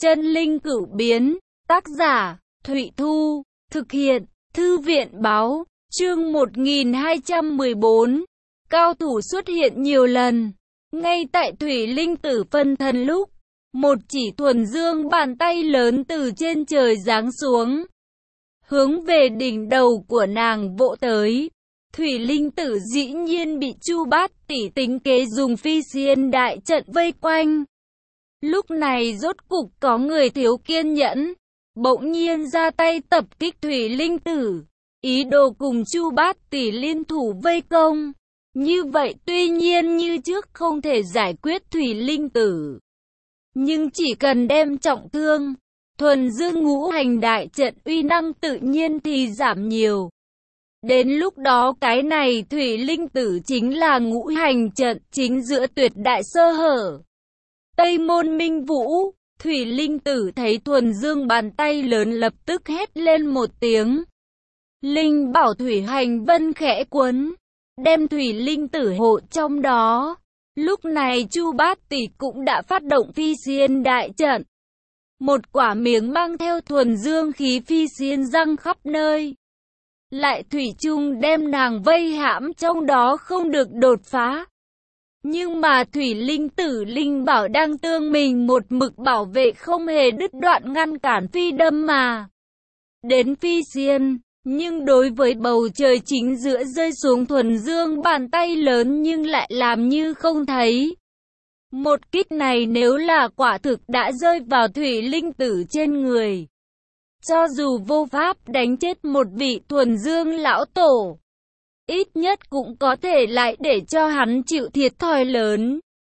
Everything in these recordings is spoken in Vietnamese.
Chân linh cửu biến, tác giả, Thụy Thu, thực hiện, Thư viện báo, chương 1214. Cao thủ xuất hiện nhiều lần. Ngay tại Thủy Linh Tử phân thân lúc, một chỉ thuần dương bàn tay lớn từ trên trời giáng xuống, hướng về đỉnh đầu của nàng vỗ tới. Thủy Linh Tử dĩ nhiên bị Chu Bát Tỷ tính kế dùng phi xiên đại trận vây quanh. Lúc này rốt cục có người thiếu kiên nhẫn, bỗng nhiên ra tay tập kích Thủy Linh Tử, ý đồ cùng Chu Bát Tỷ liên thủ vây công. Như vậy tuy nhiên như trước không thể giải quyết Thủy Linh Tử, nhưng chỉ cần đem trọng thương, thuần dương ngũ hành đại trận uy năng tự nhiên thì giảm nhiều. Đến lúc đó cái này Thủy Linh Tử chính là ngũ hành trận chính giữa tuyệt đại sơ hở. Tây Môn Minh Vũ, Thủy Linh Tử thấy thuần dương bàn tay lớn lập tức hét lên một tiếng. Linh bảo thủy hành vân khẽ cuốn, đem Thủy Linh Tử hộ trong đó. Lúc này Chu Bát Tỷ cũng đã phát động phi xiên đại trận. Một quả miếng mang theo thuần dương khí phi xiên răng khắp nơi, lại thủy chung đem nàng vây hãm trong đó không được đột phá. Nhưng mà Thủy Linh Tử linh bảo đang tương mình một mực bảo vệ không hề đứt đoạn ngăn cản phi đâm mà đến phi xiên. Nhưng đối với bầu trời chính giữa rơi xuống thuần dương bàn tay lớn nhưng lại làm như không thấy. Một kích này nếu là quả thực đã rơi vào Thủy Linh Tử trên người, cho dù vô pháp đánh chết một vị thuần dương lão tổ, ít nhất cũng có thể lại để cho hắn chịu thiệt thòi lớn.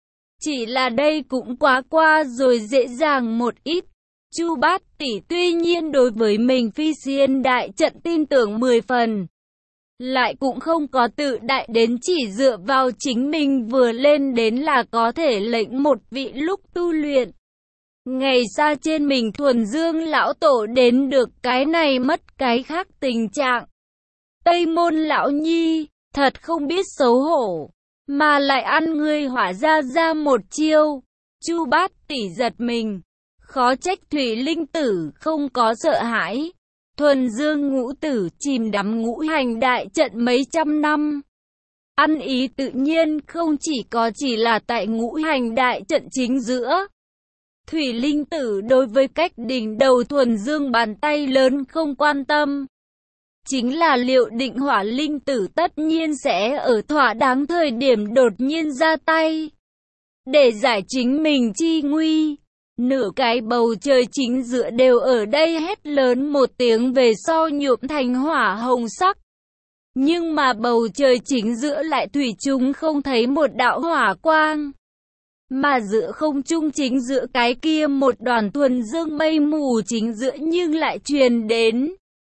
Chỉ là đây cũng quá qua rồi dễ dàng một ít. Chu Bát Tỷ tuy nhiên đối với mình phi xiên đại trận tin tưởng 10 phần, lại cũng không có tự đại đến chỉ dựa vào chính mình vừa lên đến là có thể lệnh một vị lúc tu luyện ngày xa trên mình thuần dương lão tổ đến được cái này mất cái khác tình trạng. Tây Môn lão nhi, thật không biết xấu hổ, mà lại ăn ngươi hỏa ra một chiêu. Chu Bát Tỷ giật mình, khó trách Thủy Linh Tử không có sợ hãi. Thuần dương ngũ tử chìm đắm ngũ hành đại trận mấy trăm năm, ăn ý tự nhiên không chỉ là tại ngũ hành đại trận chính giữa. Thủy Linh Tử đối với cách đỉnh đầu thuần dương bàn tay lớn không quan tâm, chính là liệu định Hỏa Linh Tử tất nhiên sẽ ở thỏa đáng thời điểm đột nhiên ra tay, để giải chính mình chi nguy. Nửa cái bầu trời chính giữa đều ở đây hét lớn một tiếng về sau nhuộm thành hỏa hồng sắc. Nhưng mà bầu trời chính giữa lại thủy chung không thấy một đạo hỏa quang. Mà giữa không trung chính giữa cái kia một đoàn thuần dương mây mù chính giữa nhưng lại truyền đến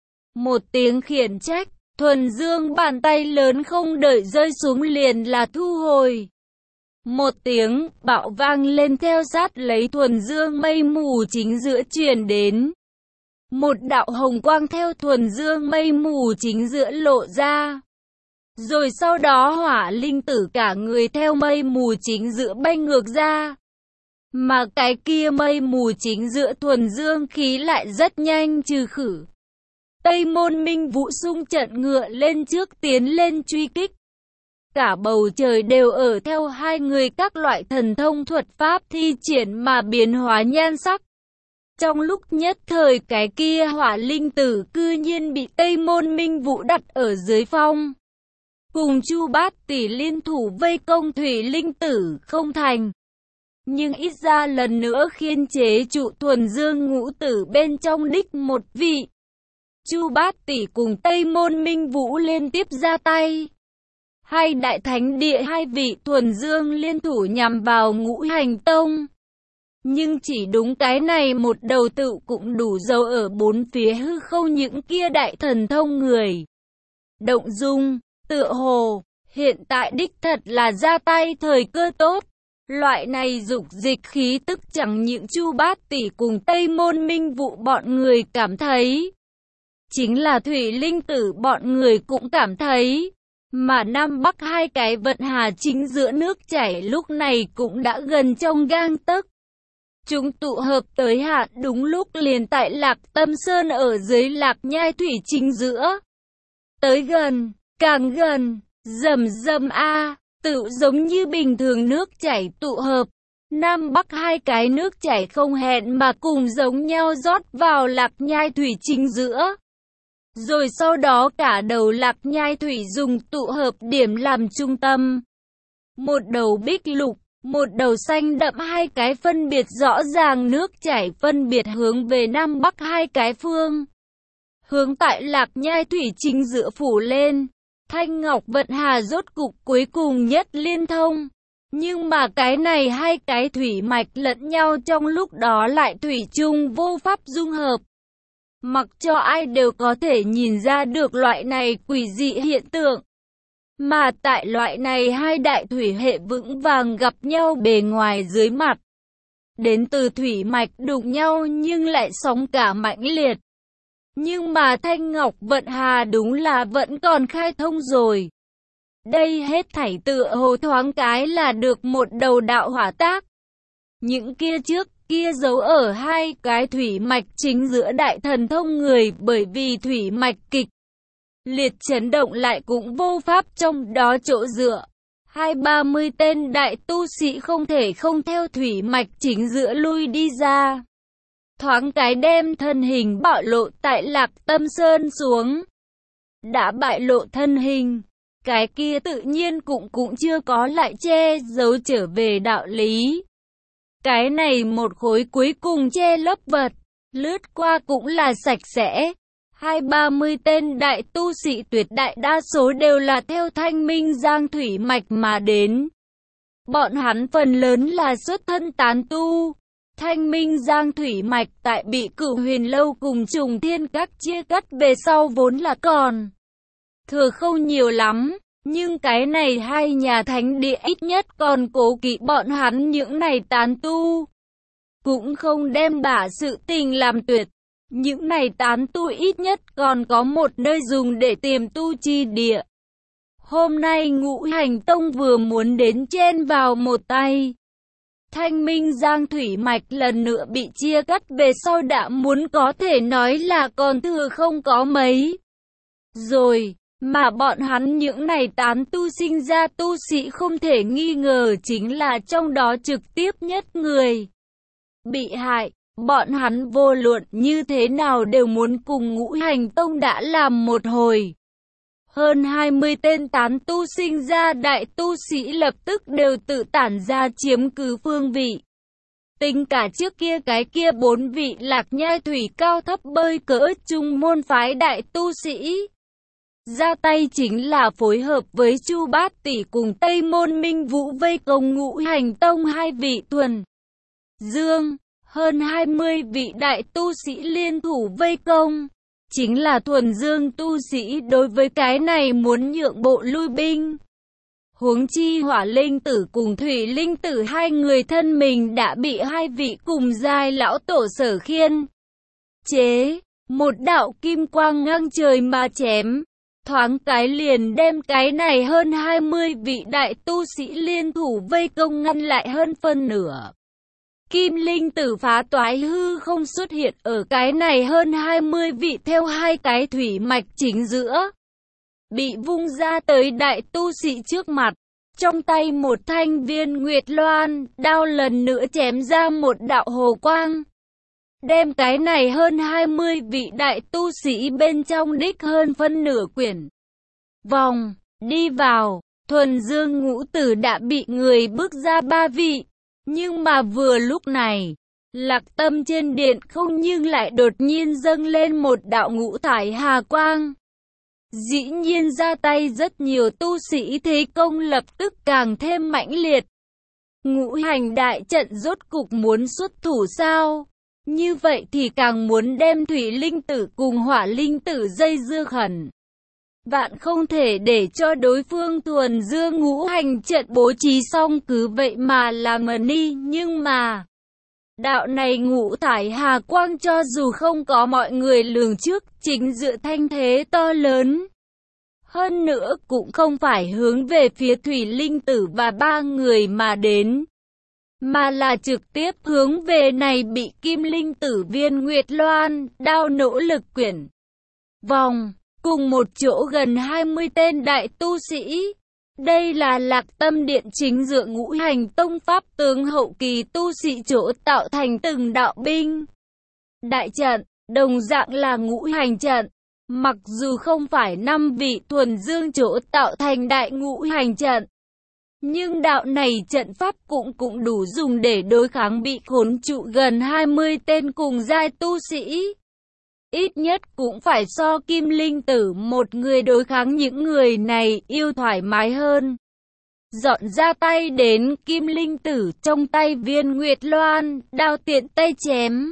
một tiếng khiển trách. Thuần dương bàn tay lớn không đợi rơi xuống liền là thu hồi. Một tiếng bạo vang lên theo sát lấy thuần dương mây mù chính giữa truyền đến. Một đạo hồng quang theo thuần dương mây mù chính giữa lộ ra. Rồi sau đó Hỏa Linh Tử cả người theo mây mù chính giữa bay ngược ra. Mà cái kia mây mù chính giữa thuần dương khí lại rất nhanh trừ khử. Tây Môn Minh Vũ xung trận ngựa lên trước tiến lên truy kích. Cả bầu trời đều ở theo hai người các loại thần thông thuật pháp thi triển mà biến hóa nhan sắc. Trong lúc nhất thời cái kia Hỏa Linh Tử cư nhiên bị Tây Môn Minh Vũ đặt ở dưới phong. Cùng Chu Bát Tỷ liên thủ vây công Thủy Linh Tử không thành. Nhưng ít ra lần nữa khiên chế trụ thuần dương ngũ tử bên trong đích một vị. Chu Bát Tỷ cùng Tây Môn Minh Vũ liên tiếp ra tay. Hai đại thánh địa hai vị thuần dương liên thủ nhằm vào ngũ hành tông. Nhưng chỉ đúng cái này một đầu tự cũng đủ dầu ở bốn phía hư không những kia đại thần thông người động dung. Tựa hồ, hiện tại đích thật là ra tay thời cơ tốt. Loại này dục dịch khí tức chẳng những Chu Bát Tỷ cùng Tây Môn Minh Vũ bọn người cảm thấy, chính là Thủy Linh Tử bọn người cũng cảm thấy. Mà Nam Bắc hai cái vận hà chính giữa nước chảy lúc này cũng đã gần trong gang tấc. Chúng tụ hợp tới hạn đúng lúc liền tại Lạc Tâm Sơn ở dưới Lạc Nhai thủy chính giữa. Tới gần, càng gần, rầm rầm a, tự giống như bình thường nước chảy tụ hợp. Nam Bắc hai cái nước chảy không hẹn mà cùng giống nhau rót vào Lạc Nhai thủy chính giữa. Rồi sau đó cả đầu Lạc Nhai thủy dùng tụ hợp điểm làm trung tâm. Một đầu bích lục, một đầu xanh đậm, hai cái phân biệt rõ ràng nước chảy phân biệt hướng về Nam Bắc hai cái phương. Hướng tại Lạc Nhai thủy chính giữa phủ lên. Thanh Ngọc Vận Hà rốt cục cuối cùng nhất liên thông. Nhưng mà cái này hai cái thủy mạch lẫn nhau trong lúc đó lại thủy chung vô pháp dung hợp. Mặc cho ai đều có thể nhìn ra được loại này quỷ dị hiện tượng. Mà tại loại này hai đại thủy hệ vững vàng gặp nhau bề ngoài dưới mặt. Đến từ thủy mạch đụng nhau nhưng lại sóng cả mãnh liệt. Nhưng mà Thanh Ngọc Vận Hà đúng là vẫn còn khai thông rồi. Đây hết thảy tựa hồ thoáng cái là được một đầu đạo hỏa tác. Những kia trước kia giấu ở hai cái thủy mạch chính giữa đại thần thông người, bởi vì thủy mạch kịch liệt chấn động lại cũng vô pháp trong đó chỗ dựa. 20-30 tên đại tu sĩ không thể không theo thủy mạch chính giữa lui đi ra. Thoáng cái đem thân hình bạo lộ tại Lạc Tâm Sơn xuống. Đã bại lộ thân hình, cái kia tự nhiên cũng chưa có lại che giấu trở về đạo lý. Cái này một khối cuối cùng che lấp vật, lướt qua cũng là sạch sẽ. 20-30 tên đại tu sĩ tuyệt đại đa số đều là theo Thanh Minh Giang thủy mạch mà đến. Bọn hắn phần lớn là xuất thân tán tu. Thanh Minh Giang thủy mạch tại bị Cửu Huyền Lâu cùng Trùng Thiên Các chia cắt về sau vốn là còn thừa không nhiều lắm. Nhưng cái này hai nhà thánh địa ít nhất còn cố kỵ bọn hắn những này tán tu. Cũng không đem bả sự tình làm tuyệt. Những này tán tu ít nhất còn có một nơi dùng để tiềm tu chi địa. Hôm nay Ngũ Hành Tông vừa muốn đến chen vào một tay. Thanh Minh Giang thủy mạch lần nữa bị chia cắt về sau đã muốn có thể nói là còn thừa không có mấy. Rồi, mà bọn hắn những này tán tu sinh ra tu sĩ không thể nghi ngờ chính là trong đó trực tiếp nhất người bị hại. Bọn hắn vô luận như thế nào đều muốn cùng Ngũ Hành Tông đã làm một hồi. Hơn 20 tên tán tu sinh ra đại tu sĩ lập tức đều tự tản ra chiếm cứ phương vị. Tính cả trước kia cái kia 4 vị Lạc Nhai thủy cao thấp bơi cỡ chung môn phái đại tu sĩ. Ra tay chính là phối hợp với Chu Bát Tỷ cùng Tây Môn Minh Vũ vây công Ngũ Hành Tông hai vị Thuần Dương. Hơn 20 vị đại tu sĩ liên thủ vây công. Chính là Thuần Dương tu sĩ đối với cái này muốn nhượng bộ lui binh. Huống chi Hỏa Linh Tử cùng Thủy Linh Tử hai người thân mình đã bị hai vị cùng giai lão tổ Sở Khiên chế. Một đạo kim quang ngang trời mà chém. Thoáng cái liền đem cái này hơn 20 vị đại tu sĩ liên thủ vây công ngăn lại hơn phân nửa. Kim Linh Tử phá toái hư không xuất hiện ở cái này hơn 20 vị theo hai cái thủy mạch chính giữa. Bị vung ra tới đại tu sĩ trước mặt. Trong tay một thanh viên nguyệt loan, đao lần nữa chém ra một đạo hồ quang. Đem cái này hơn 20 vị đại tu sĩ bên trong đích hơn phân nửa quyển vòng, đi vào. Thuần Dương ngũ tử đã bị người bước ra 3 vị. Nhưng mà vừa lúc này, Lạc Tâm trên điện không nhưng lại đột nhiên dâng lên một đạo ngũ thải hà quang. Dĩ nhiên ra tay rất nhiều tu sĩ thế công lập tức càng thêm mãnh liệt. Ngũ hành đại trận rốt cục muốn xuất thủ sao? Như vậy thì càng muốn đem Thủy Linh Tử cùng Hỏa Linh Tử dây dưa khẩn. Vạn không thể để cho đối phương Thuần Dương ngũ hành trận bố trí xong cứ vậy mà làm đi. Nhưng mà đạo này ngũ thải hà quang cho dù không có mọi người lường trước, chính dựa thanh thế to lớn. Hơn nữa cũng không phải hướng về phía Thủy Linh Tử và 3 người mà đến. mà là trực tiếp hướng về này bị Kim Linh Tử Viên Nguyệt Loan đao nỗ lực quyển vòng, cùng một chỗ gần 20 tên đại tu sĩ. Đây là Lạc Tâm Điện chính dựa Ngũ Hành Tông pháp tướng hậu kỳ tu sĩ chỗ tạo thành từng đạo binh. Đại trận, đồng dạng là ngũ hành trận. Mặc dù không phải 5 vị thuần dương chỗ tạo thành đại ngũ hành trận, nhưng đạo này trận pháp cũng đủ dùng để đối kháng bị khốn trụ gần 20 tên cùng giai tu sĩ. Ít nhất cũng phải so Kim Linh Tử một người đối kháng những người này yêu thoải mái hơn. Dọn ra tay đến Kim Linh Tử trong tay Viên Nguyệt Loan, đao tiện tay chém.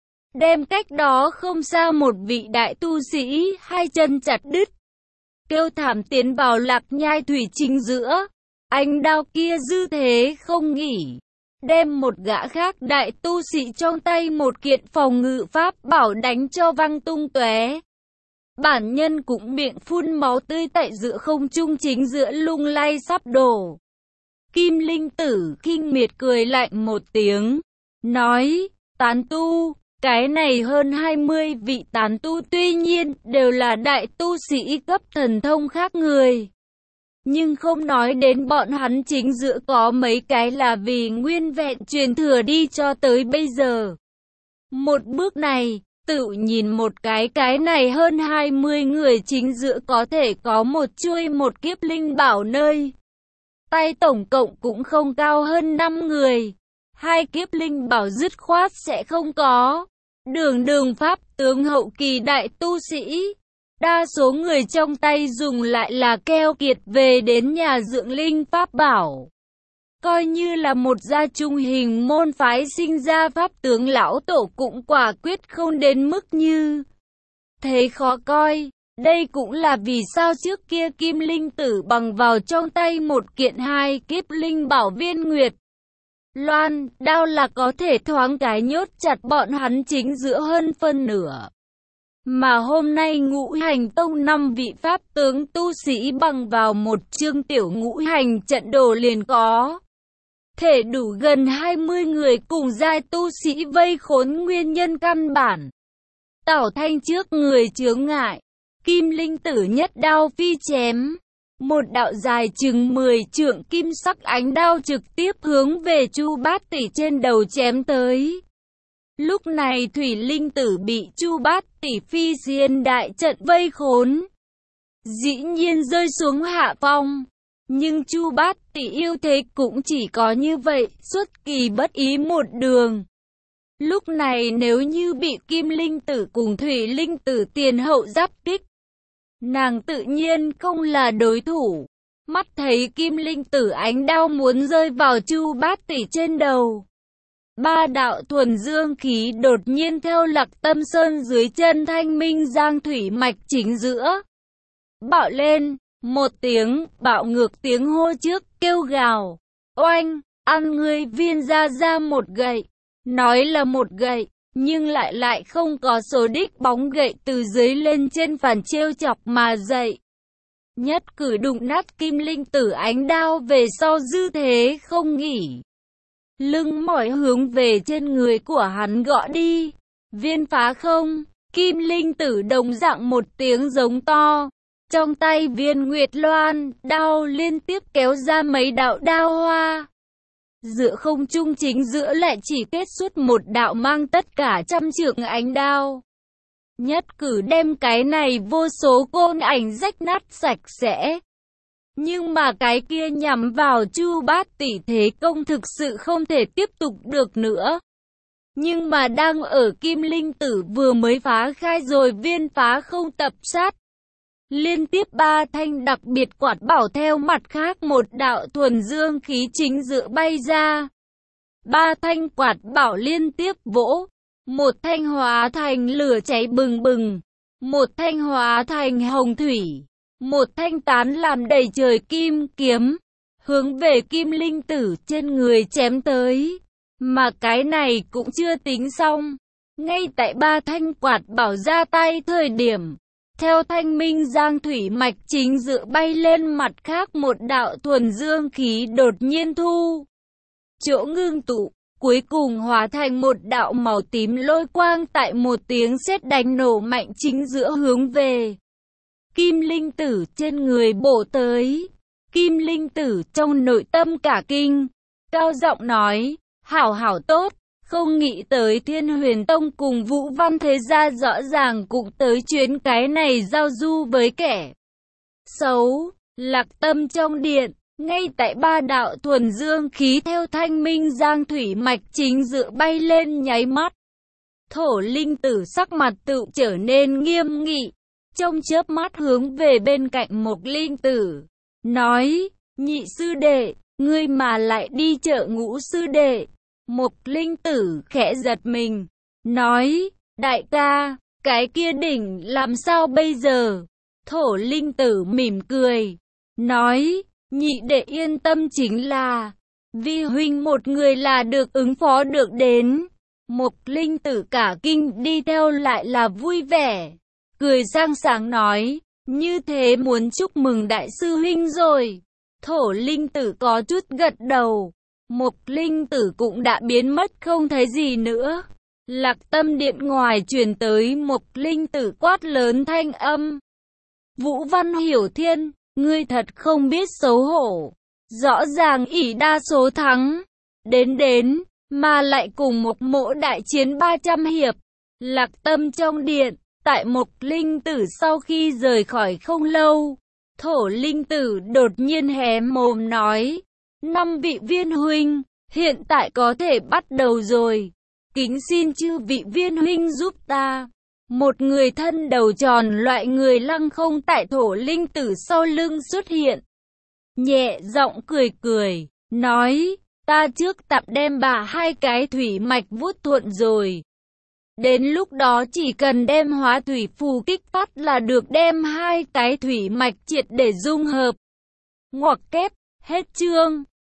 Đem cách đó không xa một vị đại tu sĩ, hai chân chặt đứt. Kêu thảm tiến vào Lạc Nhai thủy chính giữa. Ánh đao kia dư thế không nghỉ. Đem một gã khác đại tu sĩ trong tay một kiện phòng ngự pháp bảo đánh cho văng tung tóe. Bản nhân cũng miệng phun máu tươi tại giữa không trung chính giữa lung lay sắp đổ. Kim Linh Tử khinh miệt cười lạnh một tiếng, nói, tán tu, cái này hơn 20 vị tán tu tuy nhiên đều là đại tu sĩ cấp thần thông khác người. Nhưng không nói đến bọn hắn chính giữa có mấy cái là vì nguyên vẹn truyền thừa đi cho tới bây giờ. Một bước này, tự nhìn một cái này hơn 20 người chính giữa có thể có một chuôi một kiếp linh bảo nơi. Tay tổng cộng cũng không cao hơn 5 người. 2 kiếp linh bảo dứt khoát sẽ không có. Đường pháp tướng hậu kỳ đại tu sĩ. Đa số người trong tay dùng lại là keo kiệt về đến nhà dưỡng linh pháp bảo. Coi như là một gia trung hình môn phái sinh ra pháp tướng lão tổ cũng quả quyết không đến mức như thế khó coi. Đây cũng là vì sao trước kia Kim Linh Tử bằng vào trong tay một kiện 2 kiếp linh bảo Viên Nguyệt Loan đao là có thể thoáng cái nhốt chặt bọn hắn chính giữa hơn phân nửa. Mà hôm nay Ngũ Hành Tông 5 vị pháp tướng tu sĩ bằng vào một chương tiểu ngũ hành trận đồ liền có thể đủ gần 20 người cùng giai tu sĩ vây khốn nguyên nhân căn bản. Tảo Thanh trước người chướng ngại, Kim Linh Tử nhất đao phi chém. Một đạo dài chừng 10 trượng kim sắc ánh đao trực tiếp hướng về Chu Bát Tỷ trên đầu chém tới. Lúc này Thủy Linh Tử bị Chu Bát Tỷ phi xiên đại trận vây khốn, dĩ nhiên rơi xuống hạ phong. Nhưng Chu Bát Tỷ yêu thế cũng chỉ có như vậy, xuất kỳ bất ý một đường. Lúc này nếu như bị Kim Linh Tử cùng Thủy Linh Tử tiền hậu giáp kích, nàng tự nhiên không là đối thủ. Mắt thấy Kim Linh Tử ánh đao muốn rơi vào Chu Bát Tỷ trên đầu. 3 đạo thuần dương khí đột nhiên theo Lạc Tâm Sơn dưới chân Thanh Minh Giang thủy mạch chính giữa bạo lên, một tiếng bạo ngược tiếng hô trước kêu gào, oanh, ăn ngươi Viên ra một gậy. Nói là một gậy, nhưng lại không có số đích, bóng gậy từ dưới lên trên phản trêu chọc mà dậy. Nhất cử đụng nát Kim Linh Tử ánh đao về sau dư thế không nghỉ. Lưng mỏi hướng về trên người của hắn gõ đi. Viên phá không, Kim Linh Tử đồng dạng một tiếng giống to. Trong tay Viên Nguyệt Loan, đao liên tiếp kéo ra mấy đạo đao hoa. Giữa không trung chính giữa lại chỉ kết xuất một đạo mang tất cả trăm trượng ánh đao. Nhất cử đem cái này vô số côn ảnh rách nát sạch sẽ. Nhưng mà cái kia nhắm vào Chu Bát Tỷ thế công thực sự không thể tiếp tục được nữa. Nhưng mà đang ở Kim Linh Tử vừa mới phá khai rồi viên phá không tập sát. Liên tiếp 3 thanh đặc biệt quạt bảo theo mặt khác một đạo thuần dương khí chính giữa bay ra. 3 thanh quạt bảo liên tiếp vỗ. Một thanh hóa thành lửa cháy bừng bừng. Một thanh hóa thành hồng thủy. Một thanh tán làm đầy trời kim kiếm. Hướng về Kim Linh Tử trên người chém tới. Mà cái này cũng chưa tính xong. Ngay tại 3 thanh quạt bảo ra tay thời điểm. Theo Thanh Minh Giang thủy mạch chính dự bay lên mặt khác một đạo thuần dương khí đột nhiên thu chỗ ngưng tụ, cuối cùng hóa thành một đạo màu tím lôi quang tại một tiếng sét đánh nổ mạnh chính giữa hướng về. Kim Linh Tử trên người bổ tới. Kim Linh Tử trong nội tâm cả kinh, cao giọng nói, hảo hảo tốt, không nghĩ tới Thiên Huyền Tông cùng Vũ Văn Thế Gia rõ ràng cũng tới chuyến cái này giao du với kẻ xấu. Lạc Tâm trong điện, ngay tại ba đạo thuần dương khí theo Thanh Minh Giang thủy mạch chính giữa bay lên nháy mắt. Thổ Linh Tử sắc mặt tự trở nên nghiêm nghị, trong chớp mắt hướng về bên cạnh Mộc Linh Tử, nói, nhị sư đệ, ngươi mà lại đi chợ Ngũ sư đệ. Mộc Linh Tử khẽ giật mình, nói, đại ca, cái kia đỉnh làm sao bây giờ? Thổ Linh Tử mỉm cười, nói, nhị đệ yên tâm, chính là vi huynh một người là được ứng phó được đến. Mộc Linh Tử cả kinh đi theo lại là vui vẻ, cười sang sảng nói, như thế muốn chúc mừng đại sư huynh rồi. Thổ Linh Tử có chút gật đầu, Mộc Linh Tử cũng đã biến mất không thấy gì nữa. Lạc Tâm điện ngoài truyền tới Mộc Linh Tử quát lớn thanh âm, Vũ Văn Hiểu Thiên, ngươi thật không biết xấu hổ, rõ ràng ỷ đa số thắng, đến, mà lại cùng một mỗ đại chiến 300 hiệp. Lạc Tâm trong điện, tại Mộc Linh Tử sau khi rời khỏi không lâu, Thổ Linh Tử đột nhiên hé mồm nói, 5 vị viên huynh, hiện tại có thể bắt đầu rồi, kính xin chư vị viên huynh giúp ta. Một người thân đầu tròn loại người lăng không tại Thổ Linh Tử sau lưng xuất hiện, nhẹ giọng cười, nói, ta trước tập đem bà hai cái thủy mạch vuốt thuận rồi. Đến lúc đó chỉ cần đem hóa thủy phù kích phát là được, đem hai cái thủy mạch triệt để dung hợp. Ngoặc kép, hết chương.